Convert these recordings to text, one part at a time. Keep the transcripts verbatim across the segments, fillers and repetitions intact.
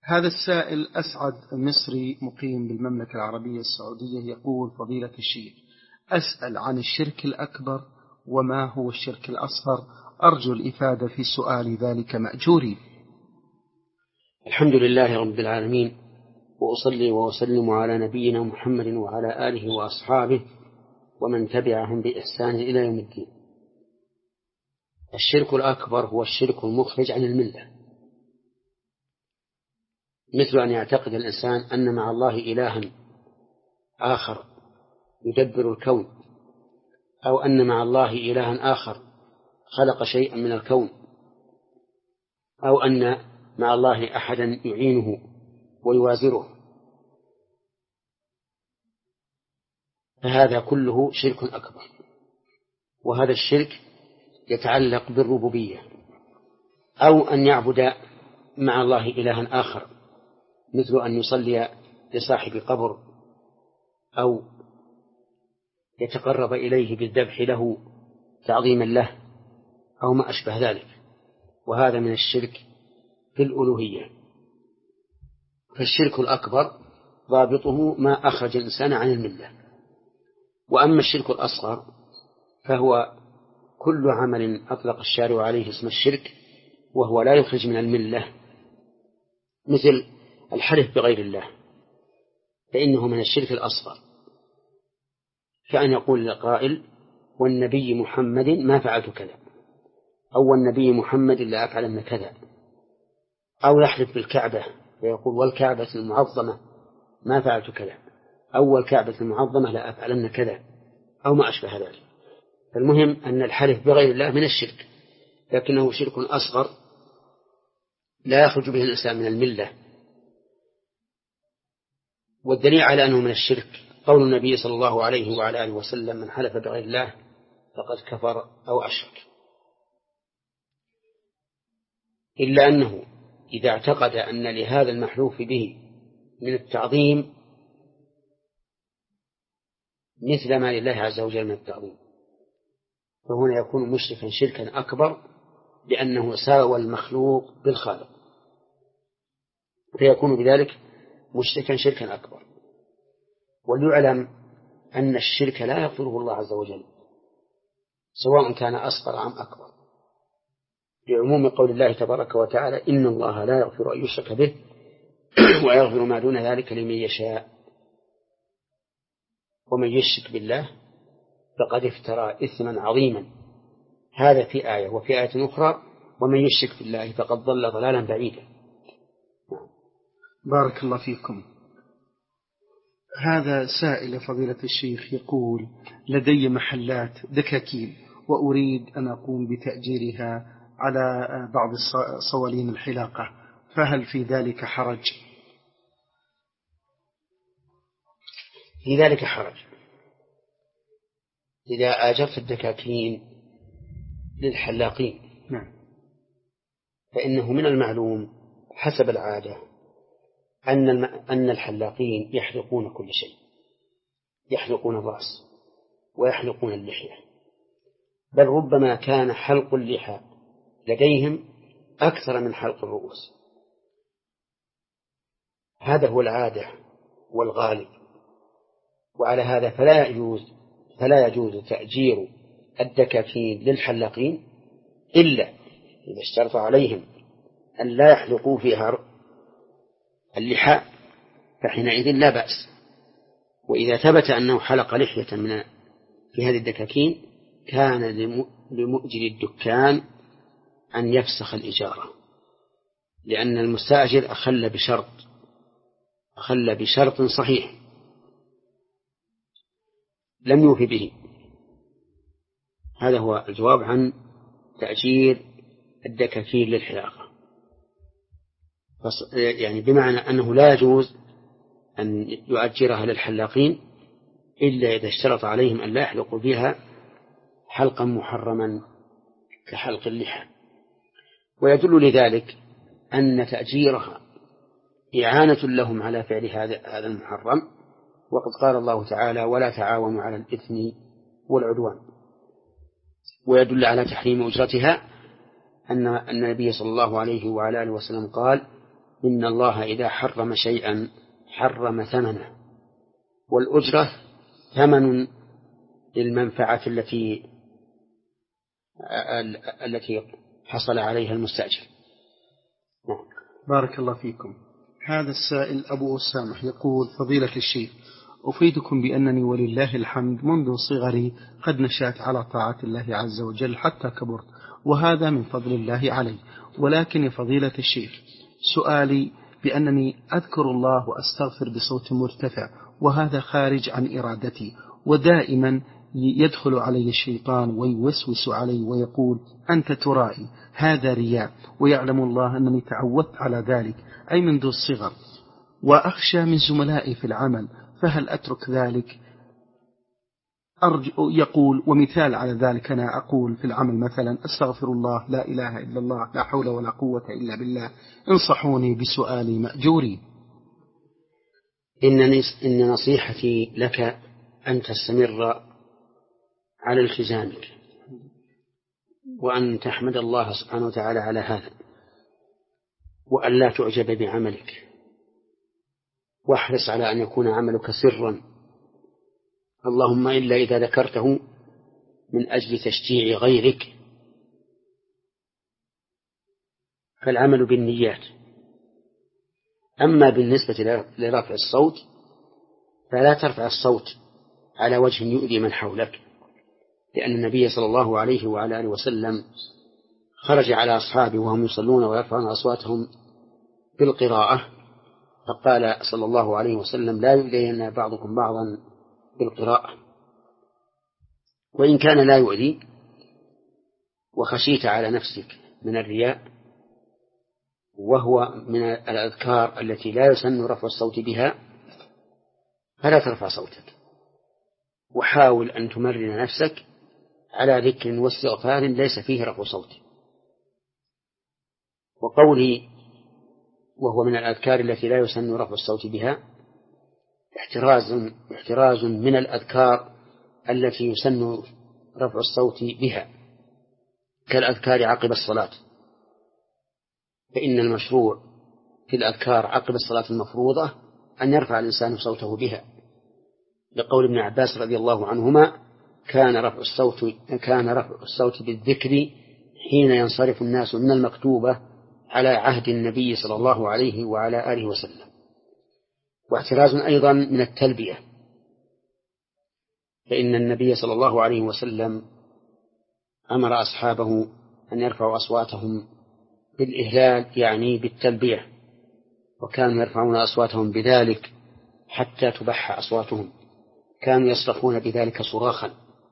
هذا السائل أسعد مصري مقيم بالمملكة العربية السعودية يقول: فضيلة الشيخ، أسأل عن الشرك الأكبر وما هو الشرك الأصغر، أرجو الإفادة في سؤال ذلك مأجوري. الحمد لله رب العالمين، وأصلي وأسلم على نبينا محمد وعلى آله وأصحابه ومن تبعهم بإحسان إلى يوم الدين. الشرك الأكبر هو الشرك المخرج عن الملة، مثل أن يعتقد الإنسان أن مع الله إلها آخر يدبر الكون، أو أن مع الله إلها آخر خلق شيئا من الكون، أو أن مع الله أحدا يعينه ويوازره، فهذا كله شرك أكبر. وهذا الشرك يتعلق بالربوبية، أو أن يعبد مع الله إلها آخر، مثل أن يصلي لصاحب قبر، أو يتقرب إليه بالذبح له تعظيما له، أو ما أشبه ذلك، وهذا من الشرك في الألوهية. فالشرك الأكبر ضابطه ما أخرج الإنسان عن الملة. وأما الشرك الأصغر فهو كل عمل أطلق الشارع عليه اسم الشرك وهو لا يخرج من الملة، مثل الحلف بغير الله، فإنه من الشرك الأصغر، كأن يقول القائل: والنبي محمد ما فعلت كذا، أو والنبي محمد لا أفعلن كذا، أو يحلف بالكعبة فيقول: والكعبة المعظمة ما فعلت كذا، أو والكعبة المعظمة لا أفعلن كذا، أو ما أشبه ذلك. فالمهم أن الحلف بغير الله من الشرك، لكنه شرك أصغر لا يخرج به الإنسان من الملة. والدليل على أنه من الشرك قول النبي صلى الله عليه وعلى آله وسلم: من حلف بغير الله فقد كفر أو أشرك. إلا أنه إذا اعتقد أن لهذا المحلوف به من التعظيم مثل ما لله عز وجل من التعظيم، فهنا يكون مشركا شركا أكبر، لأنه ساوى المخلوق بالخالق، فيكون بذلك مشركا شركا أكبر. وليعلم أن الشرك لا يغفره الله عز وجل، سواء كان أصغر أم أكبر، لعموم قول الله تبارك وتعالى: إن الله لا يغفر أن يشرك به ويغفر ما دون ذلك لمن يشاء، ومن يشرك بالله فقد افترى إثما عظيما. هذا في آية، وفي آية أخرى: ومن يشرك بالله فقد ضل ضلالا بعيدا. بارك الله فيكم. هذا سائل فضيلة الشيخ يقول: لدي محلات دكاكين وأريد أن أقوم بتأجيرها على بعض صوالين الحلاقة، فهل في ذلك حرج؟ في ذلك حرج. إذا آجرت الدكاكين للحلاقين نعم. فإنه من المعلوم حسب العادة أن أن الحلاقين يحلقون كل شيء، يحلقون الرأس ويحلقون اللحية، بل ربما كان حلق اللحى لديهم أكثر من حلق الرؤوس. هذا هو العادة والغالب. وعلى هذا فلا يجوز فلا يجوز تأجير الدكاكين للحلاقين إلا إذا اشترط عليهم أن لا يحلقوا فيها اللحى، فحينئذ لا بأس. وإذا ثبت أنه حلق لحية من في هذه الدكاكين كان لمؤجر الدكان أن يفسخ الإجارة، لأن المستأجر أخل بشرط أخل بشرط صحيح لم يوفي به. هذا هو الجواب عن تأجير الدكاكين للحلاقة، يعني بمعنى أنه لا يجوز أن يؤجرها للحلاقين إلا إذا اشترط عليهم أن لا يحلقوا بها حلقا محرما كحلق اللحى. ويدل لذلك أن تأجيرها إعانة لهم على فعل هذا المحرم، وقد قال الله تعالى: ولا تعاونوا على الإثم والعدوان. ويدل على تحريم أجرتها أن النبي صلى الله عليه وعلى آله وسلم قال: إن الله إذا حرم شيئا حرم ثمنه، والأجرة ثمن للمنفعة التي التي حصل عليها المستأجر. بارك الله فيكم. هذا السائل أبو أسامح يقول: فضيلة الشيخ، أفيدكم بأنني ولله الحمد منذ صغري قد نشأت على طاعة الله عز وجل حتى كبرت، وهذا من فضل الله علي. ولكن يا فضيلة الشيخ، سؤالي بأنني أذكر الله وأستغفر بصوت مرتفع، وهذا خارج عن إرادتي، ودائما يدخل علي الشيطان ويوسوس علي ويقول: أنت ترائي، هذا رياء، ويعلم الله أنني تعودت على ذلك أي منذ الصغر، وأخشى من زملائي في العمل، فهل أترك ذلك؟ أرجو يقول، ومثال على ذلك أنا أقول في العمل مثلا: أستغفر الله، لا إله إلا الله، لا حول ولا قوة إلا بالله، انصحوني بسؤالي مأجوري. إن نصيحتي لك أن تستمر على التزامك، وأن تحمد الله سبحانه وتعالى على هذا، وأن لا تعجب بعملك، واحرص على أن يكون عملك سرا، اللهم إلا إذا ذكرته من أجل تشجيع غيرك، فالعمل بالنيات. أما بالنسبة لرفع الصوت فلا ترفع الصوت على وجه يؤذي من حولك، لأن النبي صلى الله عليه وعلى آله وسلم خرج على أصحابه وهم يصلون ويرفعون أصواتهم بالقراءة، فقال صلى الله عليه وسلم: لا يؤذين بعضكم بعضا بالقراءة. وإن كان لا يؤذي وخشيت على نفسك من الرياء، وهو من الأذكار التي لا يسن رفع الصوت بها، فلا ترفع صوتك، وحاول أن تمرن نفسك على ذكر واستغفار ليس فيه رفع صوت. وقولي وهو من الأذكار التي لا يسن رفع الصوت بها احتراز احتراز من الأذكار التي يسن رفع الصوت بها، كالأذكار عقب الصلاة، فإن المشروع في الأذكار عقب الصلاة المفروضة أن يرفع الإنسان صوته بها، لقول ابن عباس رضي الله عنهما: كان رفع الصوت كان رفع الصوت بالذكر حين ينصرف الناس من المكتوبة على عهد النبي صلى الله عليه وعلى آله وسلم. واحتراز أيضا من التلبية، فإن النبي صلى الله عليه وسلم أمر أصحابه أن يرفعوا أصواتهم بالإهلال، يعني بالتلبية، وكانوا يرفعون أصواتهم بذلك حتى تبح أصواتهم، كانوا يصرخون بذلك صراخا.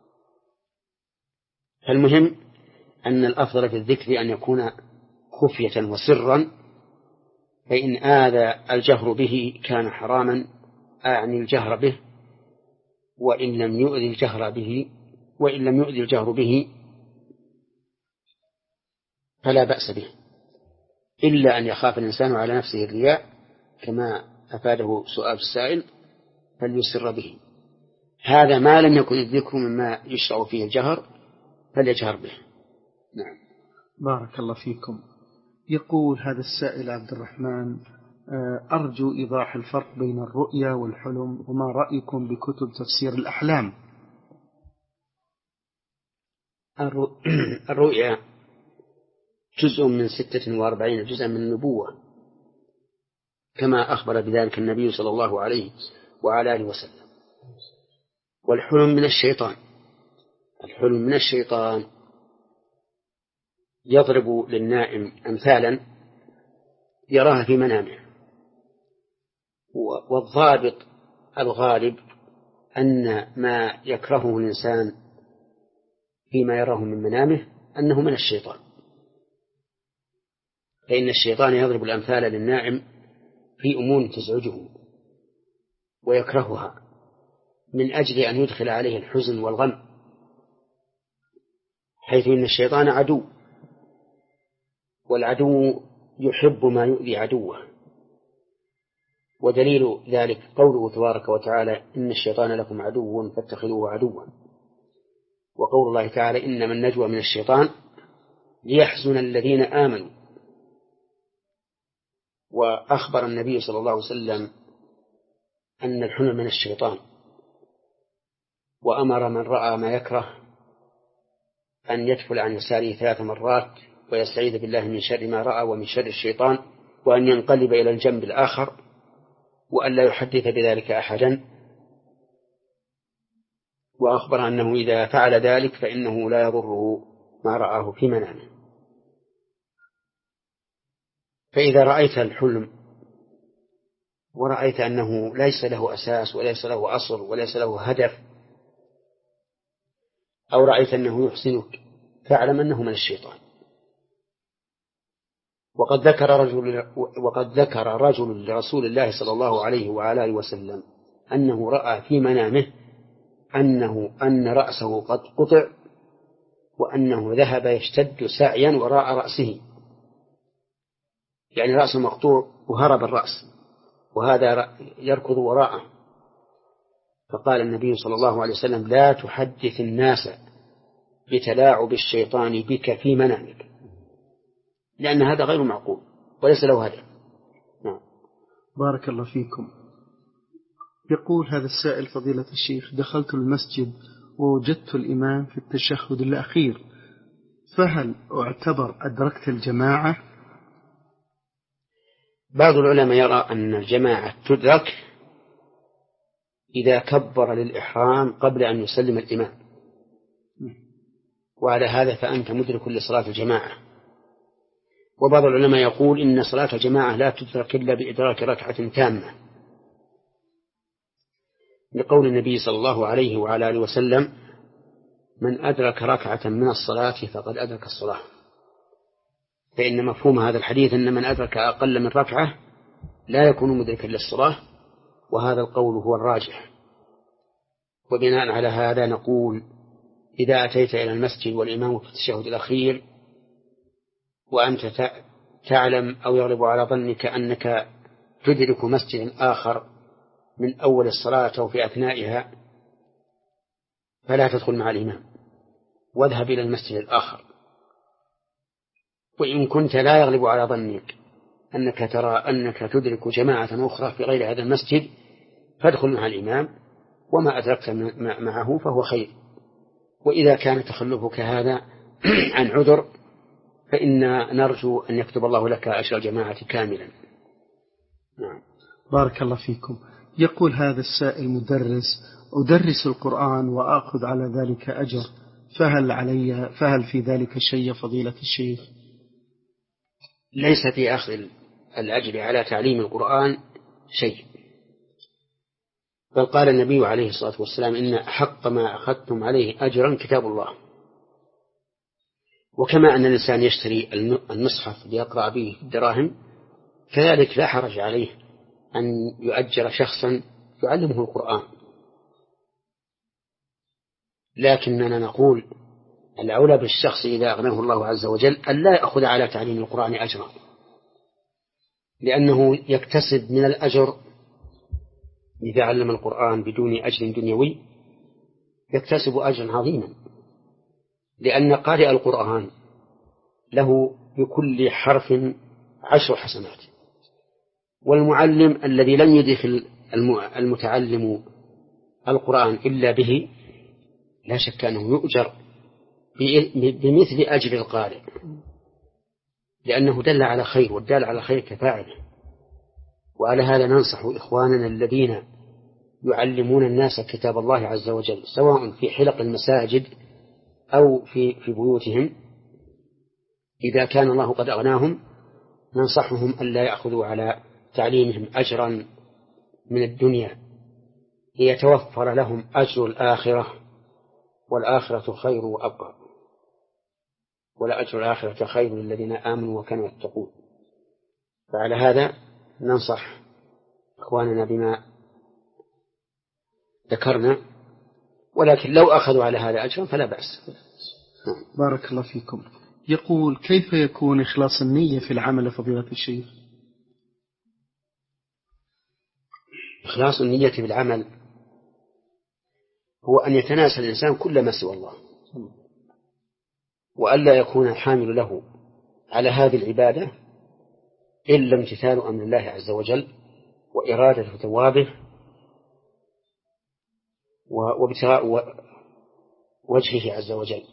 فالمهم أن الأفضل في الذكر أن يكون خفية وسرا، فإن آذى الجهر به كان حراما، أعني الجهر به، وإن لم يؤذي الجهر به وإن لم يؤذي الجهر به فلا بأس به، إلا أن يخاف الإنسان على نفسه الرياء كما أفاده سؤال السائل، فليسر به. هذا ما لم يكن الذكر مما يشرع فيه الجهر فليجهر به. نعم. بارك الله فيكم. يقول هذا السائل عبد الرحمن: أرجو إيضاح الفرق بين الرؤيا والحلم، وما رأيكم بكتب تفسير الأحلام؟ الرؤيا جزء من ستة وأربعين جزءا من النبوة، كما أخبر بذلك النبي صلى الله عليه وعلى آله وسلم. والحلم من الشيطان، الحلم من الشيطان يضرب للنائم أمثالا يراها في منامه، والضابط الغالب أن ما يكرهه الإنسان فيما يراه من منامه أنه من الشيطان، فإن الشيطان يضرب الأمثال للنائم في أمور تزعجه ويكرهها من أجل أن يدخل عليه الحزن والغم، حيث إن الشيطان عدو، والعدو يحب ما يؤذي عدوه. ودليل ذلك قوله تبارك وتعالى: إن الشيطان لكم عدو فاتخذوه عدوا. وقول الله تعالى: إنما النجوى من الشيطان ليحزن الذين آمنوا وأخبر النبي صلى الله عليه وسلم أن الحلم من الشيطان، وأمر من رأى ما يكره أن يدفل عن يساره ثلاث مرات ويستعيذ بالله من شر ما رأى ومن شر الشيطان، وأن ينقلب إلى الجنب الآخر وأن لا يحدث بذلك أحدا. وأخبر أنه إذا فعل ذلك فإنه لا يضره ما رآه في منامه. فإذا رأيت الحلم ورأيت أنه ليس له أساس وليس له أصل وليس له هدف، أو رأيت أنه يحسنك، فاعلم أنه من الشيطان. وقد ذكر رجل وقد ذكر رجل لرسول الله صلى الله عليه وعلى آله وسلم أنه رأى في منامه أنه أن رأسه قد قطع، وأنه ذهب يشتد سعيا وراء رأسه، يعني رأسه مقطوع وهرب الرأس، وهذا يركض وراءه. فقال النبي صلى الله عليه وسلم: لا تحدث الناس بتلاعب الشيطان بك في منامك، لأن هذا غير معقول وليس له هدف. نعم. بارك الله فيكم. يقول هذا السائل: فضيلة الشيخ، دخلت المسجد ووجدت الإمام في التشهد الأخير، فهل أعتبر أدركت الجماعة؟ بعض العلماء يرى أن الجماعة تدرك إذا كبر للإحرام قبل أن يسلم الإمام، وعلى هذا فأنت مدرك لصلاة الجماعة. وبعض العلماء يقول إن صلاة الجماعة لا تدرك إلا بإدراك ركعة تامة، لقول النبي صلى الله عليه وعلى آله وسلم: من أدرك ركعة من الصلاة فقد أدرك الصلاة. فإن مفهوم هذا الحديث أن من أدرك أقل من ركعة لا يكون مدركا للصلاة، وهذا القول هو الراجح. وبناء على هذا نقول: إذا أتيت إلى المسجد والإمام في التشهد الأخير وأنت تعلم أو يغلب على ظنك أنك تدرك مسجد آخر من أول الصلاة أو في أثنائها، فلا تدخل مع الإمام، واذهب إلى المسجد الآخر. وإن كنت لا يغلب على ظنك أنك ترى أنك تدرك جماعة أخرى في غير هذا المسجد، فادخل مع الإمام، وما أدركت معه فهو خير. وإذا كان تخلفك هذا عن عذر فإن نرجو أن يكتب الله لك أجر الجماعة كاملا. نعم. بارك الله فيكم. يقول هذا السائل: مدرس أدرس القرآن وأخذ على ذلك أجر، فهل علي فهل في ذلك شيء فضيلة الشيخ؟ ليس في أخذ الأجر على تعليم القرآن شيء، بل قال النبي عليه الصلاة والسلام: إن أحق ما أخذتم عليه أجرا كتاب الله. وكما أن الإنسان يشتري المصحف ليقرأ به الدراهم، كذلك لا حرج عليه أن يؤجر شخصا يعلمه القرآن. لكننا نقول: الأولى بالشخص إذا أغناه الله عز وجل أن لا يأخذ على تعليم القرآن أجرا، لأنه يكتسب من الأجر إذا علم القرآن بدون أجر دنيوي، يكتسب أجرا عظيما، لأن قارئ القرآن له بكل حرف عشر حسنات، والمعلم الذي لم يدخل المتعلم القرآن إلا به لا شك أنه يؤجر بمثل أجر القارئ، لأنه دل على خير، والدال على خير كفاعله. وعلى هذا ننصح إخواننا الذين يعلمون الناس كتاب الله عز وجل، سواء في حلق المساجد أو في في بيوتهم، إذا كان الله قد أغناهم ننصحهم أن لا يأخذوا على تعليمهم أجرا من الدنيا، ليتوفر لهم أجر الآخرة، والآخرة خير وأبقى، ولا أجر الآخرة خير للذين آمنوا وكانوا يتقون. فعلى هذا ننصح إخواننا بما ذكرنا، ولكن لو أخذوا على هذا أجرا فلا بأس. بارك الله فيكم. يقول: كيف يكون إخلاص النية في العمل فضيلة الشيخ؟ إخلاص النية في العمل هو أن يتناسى الإنسان كل ما سوى الله، وألا يكون الحامل له على هذه العبادة إلا امتثال أمر الله عز وجل وإرادة ثوابه وابتغاء وجهه عز وجل،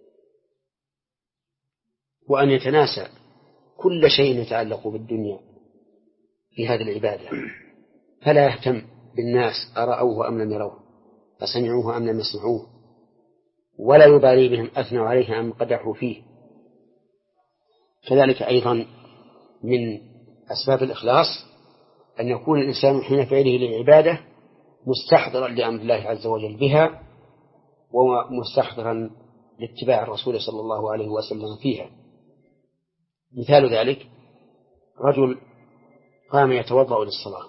وأن يتناسى كل شيء يتعلق بالدنيا في هذه العبادة، فلا يهتم بالناس أرأوه أم لم يروه، أسمعوه أم لم يسمعوه، ولا يبالي بهم أثنوا عليه أم قدحوا فيه. كذلك أيضا من أسباب الإخلاص أن يكون الإنسان حين فعله للعبادة مستحضرا لأمر الله عز وجل بها، ومستحضرا لاتباع الرسول صلى الله عليه وسلم فيها. مثال ذلك رجل قام يتوضأ للصلاة،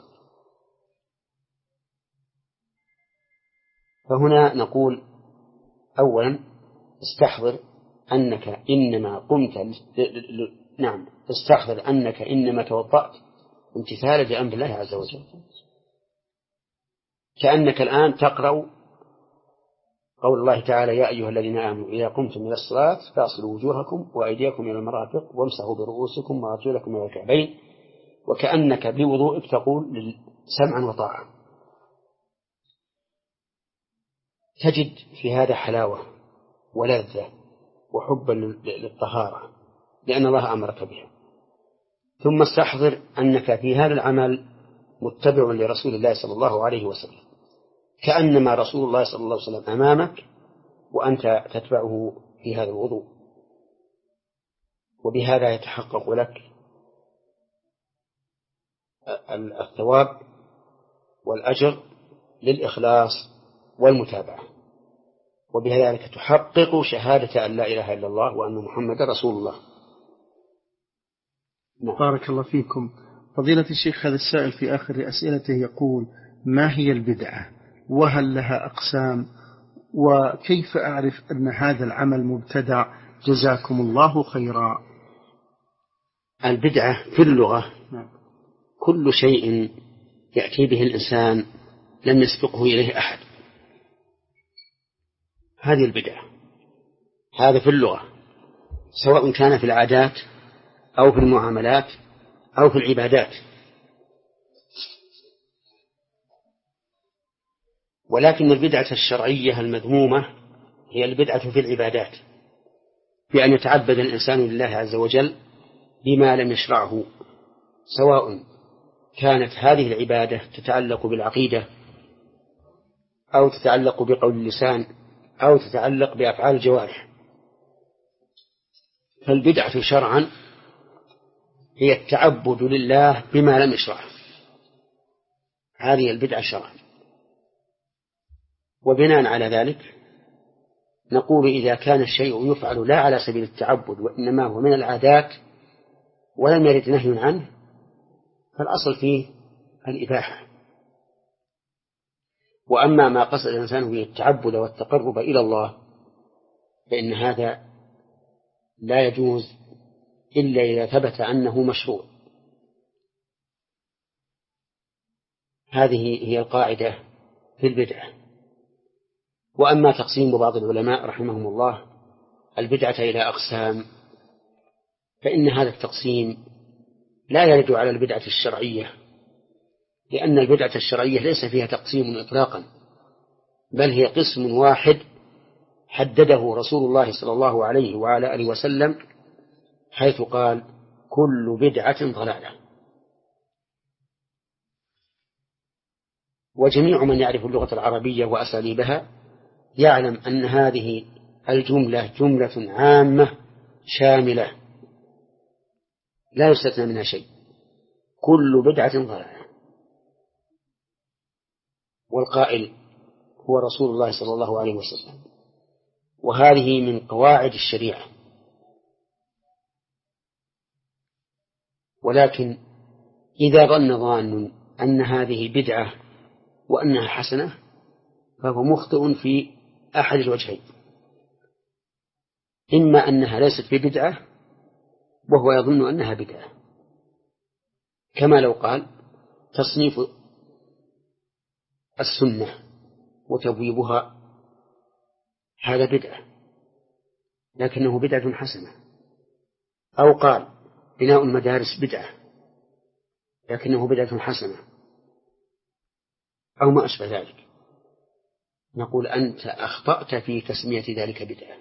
فهنا نقول أولا استحضر أنك إنما قمت ل... نعم استحضر أنك إنما توضأت امتثالا لأمر الله عز وجل، كأنك الآن تقرأ قول الله تعالى: يا أيها الذين آمنوا إذا قمتم إلى الصلاة فاغسلوا وجوهكم وأيديكم إلى المرافق وامسحوا برؤوسكم وأرجلكم إلى الكعبين، وكأنك بوضوءك تقول سمعا وطاعة. تجد في هذا حلاوة ولذة وحبا للطهارة لأن الله أمرك بها. ثم استحضر أنك في هذا العمل متبع لرسول الله صلى الله عليه وسلم، كأنما رسول الله صلى الله عليه وسلم أمامك وأنت تتبعه في هذا الوضوء، وبهذا يتحقق لك الثواب والأجر للإخلاص والمتابعة، وبذلك تحقق شهادة أن لا إله إلا الله وأن محمد رسول الله. نعم. بارك الله فيكم. فضيلة الشيخ، هذا السائل في آخر أسئلته يقول: ما هي البدعة وهل لها أقسام، وكيف أعرف أن هذا العمل مبتدع؟ جزاكم الله خيرا. البدعة في اللغة كل شيء يأتي به الإنسان لم يسبقه إليه أحد، هذه البدعة. هذا في اللغة، سواء كان في العادات أو في المعاملات أو في العبادات. ولكن البدعة الشرعية المذمومة هي البدعة في العبادات، بأن يتعبد الإنسان لله عز وجل بما لم يشرعه، سواء كانت هذه العبادة تتعلق بالعقيدة أو تتعلق بقول اللسان أو تتعلق بأفعال الجوارح. فالبدعة شرعا هي التعبد لله بما لم يشرعه، هذه البدعة شرعا. وبناء على ذلك نقول إذا كان الشيء يفعل لا على سبيل التعبد وإنما هو من العادات ولم يرد نهي عنه، فالأصل فيه الإباحة. وأما ما قصد الإنسان به التعبد والتقرب إلى الله فإن هذا لا يجوز إلا إذا ثبت أنه مشروع. هذه هي القاعدة في البدعة. وأما تقسيم بعض العلماء رحمهم الله البدعة إلى أقسام، فإن هذا التقسيم لا يرد على البدعة الشرعية، لأن البدعة الشرعية ليس فيها تقسيم إطلاقا، بل هي قسم واحد حدده رسول الله صلى الله عليه وعلى آله وسلم، حيث قال: كل بدعة ضلالة. وجميع من يعرف اللغة العربية وأساليبها يعلم أن هذه الجملة جملة عامة شاملة لا يستثنى منها شيء، كل بدعة ضلالة. والقائل هو رسول الله صلى الله عليه وسلم، وهذه من قواعد الشريعة. ولكن إذا ظن ظان أن هذه بدعة وأنها حسنة فهو مخطئ في أحد الوجهين: إما أنها ليست ببدعة وهو يظن أنها بدعة، كما لو قال تصنيف السنة وتبويبها هذا بدعة لكنه بدعة حسنة، أو قال بناء المدارس بدعة لكنه بدعة حسنة أو ما أشبه ذلك، نقول أنت أخطأت في تسمية ذلك بدعة،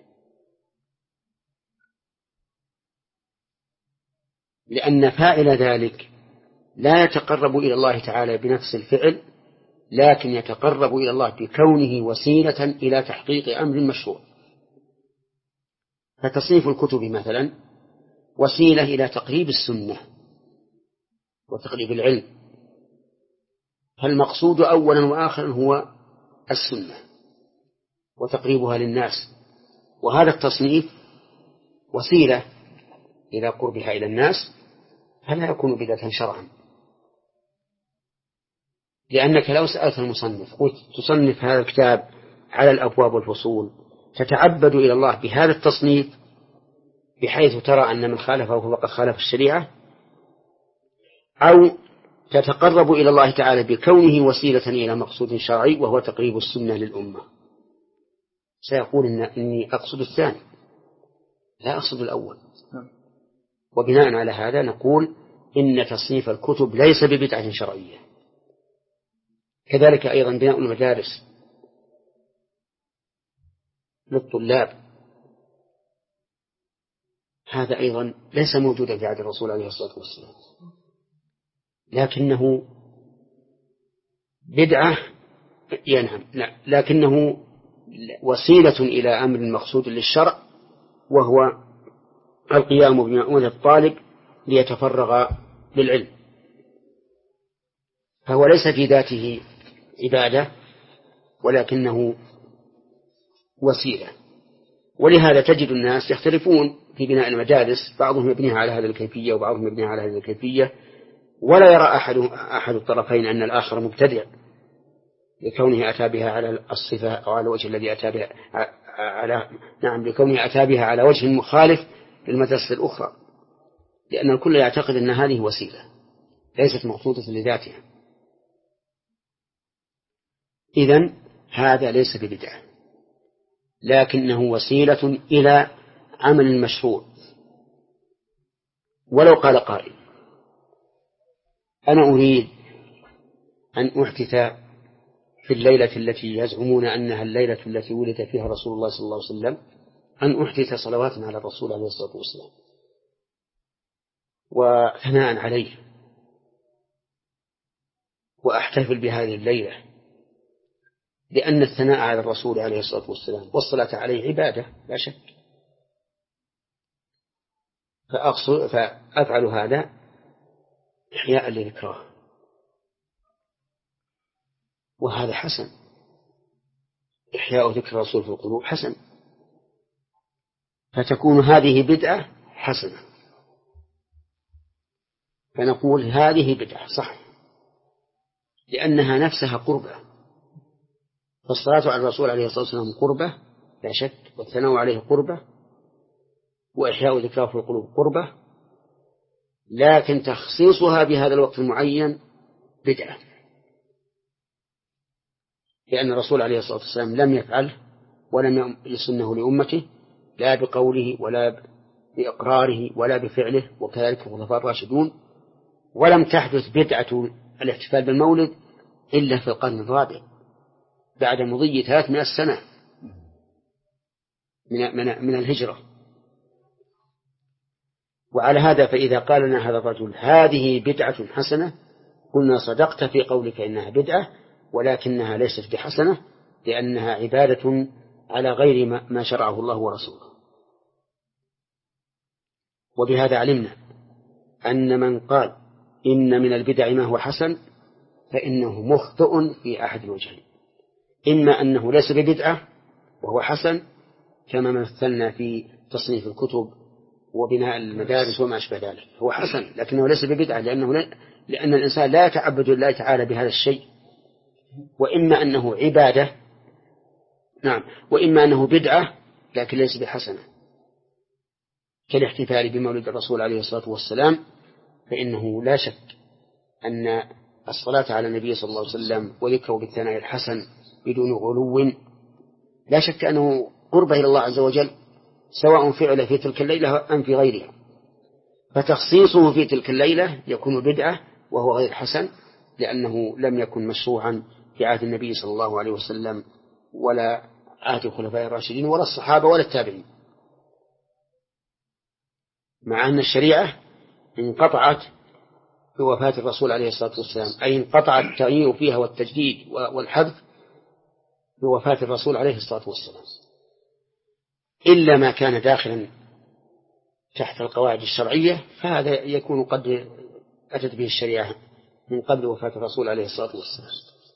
لأن فاعل ذلك لا يتقرب إلى الله تعالى بنفس الفعل، لكن يتقرب إلى الله بكونه وسيلة إلى تحقيق أمر مشروع. فتصنيف الكتب مثلا وسيلة إلى تقريب السنة وتقريب العلم، فالمقصود أولا وآخرا هو السنة وتقريبها للناس، وهذا التصنيف وسيلة إلى قربها إلى الناس، فلا يكون بدعة شرعا. لأنك لو سألت المصنف قلت تصنف هذا الكتاب على الأبواب والفصول تتعبد إلى الله بهذا التصنيف بحيث ترى أن من خالفه فقد خالف الشريعة، أو تتقرب إلى الله تعالى بكونه وسيلة إلى مقصود شرعي وهو تقريب السنة للأمة، سيقول إن إني أقصد الثاني لا أقصد الأول. وبناء على هذا نقول إن تصنيف الكتب ليس ببدعة شرعية. كذلك أيضا بناء المدارس للطلاب، هذا أيضا ليس موجودا في عهد الرسول عليه الصلاة والسلام، لكنه بدعة ينهم لا لكنه وسيلة إلى أمر مقصود للشرع، وهو القيام بمأمور الطالب ليتفرغ للعلم، فهو ليس في ذاته عبادة ولكنه وسيلة. ولهذا تجد الناس يختلفون في بناء المدارس، بعضهم يبنيها على هذه الكيفية وبعضهم يبنيها على هذه الكيفية، ولا يرى أحد أحد الطرفين أن الآخر مبتدع لكونه أتى بها على الصفة أو على الوجه الذي أتى بها على نعم لكونه أتى بها على وجه مخالف للمدرسة الأخرى، لأن الكل يعتقد أن هذه وسيلة ليست مقصودة لذاتها. إذن هذا ليس ببدعة، لكنه وسيلة إلى عمل مشروع. ولو قال قائل أنا أريد أن أحدث في الليلة التي يزعمون أنها الليلة التي ولد فيها رسول الله صلى الله عليه وسلم أن أحدث صلوات على الرسول عليه الصلاة والسلام وثناء عليه، وأحتفل بهذه الليلة، لأن الثناء على الرسول عليه الصلاة والسلام والصلاة عليه عبادة لا شك، فأفعل هذا إحياء لذكراه، وهذا حسن، إحياء ذكر الرسول في القلوب حسن، فتكون هذه بدعة حسنة، فنقول هذه بدعة صح لأنها نفسها قربة، فالصلاة على الرسول عليه الصلاة والسلام قربة لا شك، والثناء عليه قربة، وإحياء ذكراه في القلوب قربة، لكن تخصيصها بهذا الوقت المعين بدعة، لأن الرسول عليه الصلاة والسلام لم يفعله ولم يسنه لأمته لا بقوله ولا بإقراره ولا بفعله، وكذلك الخلفاء الراشدون، ولم تحدث بدعة الاحتفال بالمولد إلا في القرن الرابع بعد مضي ثلاثمائة سنة من من الهجرة. وعلى هذا فإذا قال لنا هذا الرجل هذه بدعة حسنة قلنا صدقت في قولك إنها بدعة، ولكنها ليست بحسنة لأنها عبادة على غير ما شرعه الله ورسوله. وبهذا علمنا أن من قال إن من البدع ما هو حسن فإنه مخطئ في أحد الوجهين، إما أنه ليس ببدعة وهو حسن كما مثلنا في تصنيف الكتب وبناء المدارس وما أشبه ذلك، هو حسن لكنه ليس ببدعة لأنه لا لأن الإنسان لا يتعبد الله تعالى بهذا الشيء، وإما أنه عبادة نعم وإما أنه بدعة لكن ليس بحسنة، كالاحتفال بمولد الرسول عليه الصلاة والسلام، فإنه لا شك أن الصلاة على النبي صلى الله عليه وسلم وذكره بالثناء الحسن بدون غلو لا شك أنه قربة إلى الله عز وجل، سواء فعل في تلك الليلة أم في غيرها، فتخصيصه في تلك الليلة يكون بدعة وهو غير حسن، لأنه لم يكن مشروعا في عهد النبي صلى الله عليه وسلم ولا عهد الخلفاء الراشدين ولا الصحابة ولا التابعين، مع أن الشريعة انقطعت بوفاة الرسول عليه الصلاة والسلام، أي انقطع التغيير فيها والتجديد والحذف بوفاة الرسول عليه الصلاة والسلام، إلا ما كان داخلا تحت القواعد الشرعية، فهذا يكون قد أتت به الشريعة من قبل وفاة الرسول عليه الصلاة والسلام.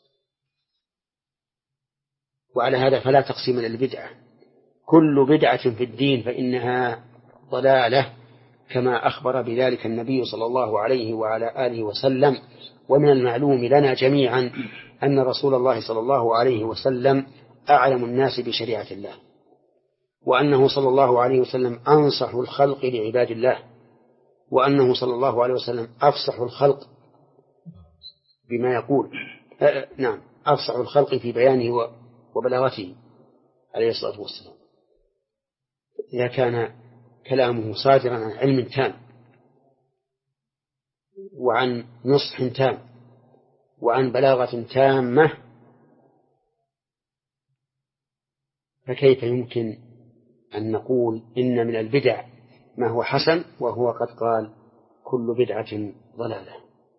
وعلى هذا فلا تقسيم للبدعة، كل بدعة في الدين فإنها ضلالة، كما أخبر بذلك النبي صلى الله عليه وعلى آله وسلم. ومن المعلوم لنا جميعا أن رسول الله صلى الله عليه وسلم أعلم الناس بشريعة الله، وأنه صلى الله عليه وسلم أنصح الخلق لعباد الله، وأنه صلى الله عليه وسلم أفصح الخلق بما يقول أه نعم أفصح الخلق في بيانه وبلاغته عليه الصلاة والسلام. إذا كان كلامه صادرا عن علم تام وعن نصح تام وعن بلاغة تامة، فكيف يمكن أن نقول إن من البدع ما هو حسن وهو قد قال كل بدعة ضلالة؟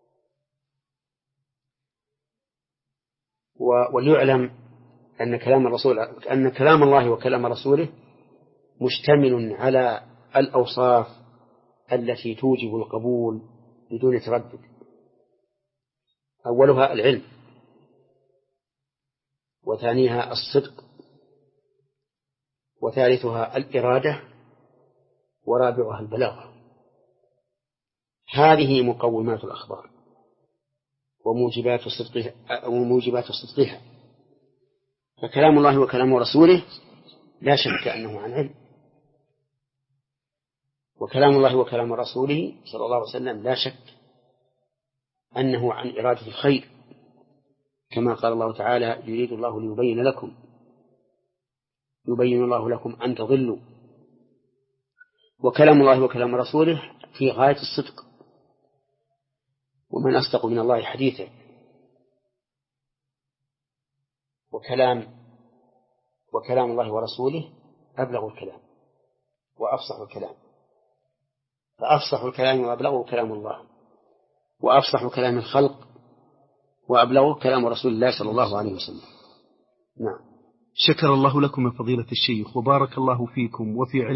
وليعلم أن كلام الرسول أن كلام الله وكلام رسوله مشتمل على الأوصاف التي توجب القبول بدون تردد. أولها العلم، وثانيها الصدق، وثالثها الإرادة، ورابعها البلاغة. هذه مقومات الأخبار وموجبات صدقها وموجبات صدقها. فكلام الله وكلام رسوله لا شك أنه عن علم، وكلام الله وكلام رسوله صلى الله عليه وسلم لا شك أنه عن إرادة الخير، كما قال الله تعالى: يريد الله ليبين لكم يبين الله لكم أن تضلوا. وكلام الله وكلام رسوله في غاية الصدق، ومن أصدق من الله حديثا. وكلام وكلام الله ورسوله أبلغ الكلام وأفصح الكلام، فأفصح الكلام وأبلغه كلام الله، وأفصح كلام الخلق وأبلغه كلام رسول الله صلى الله عليه وسلم. نعم. شكر الله لكم يا فضيلة الشيخ، وبارك الله فيكم وفي علم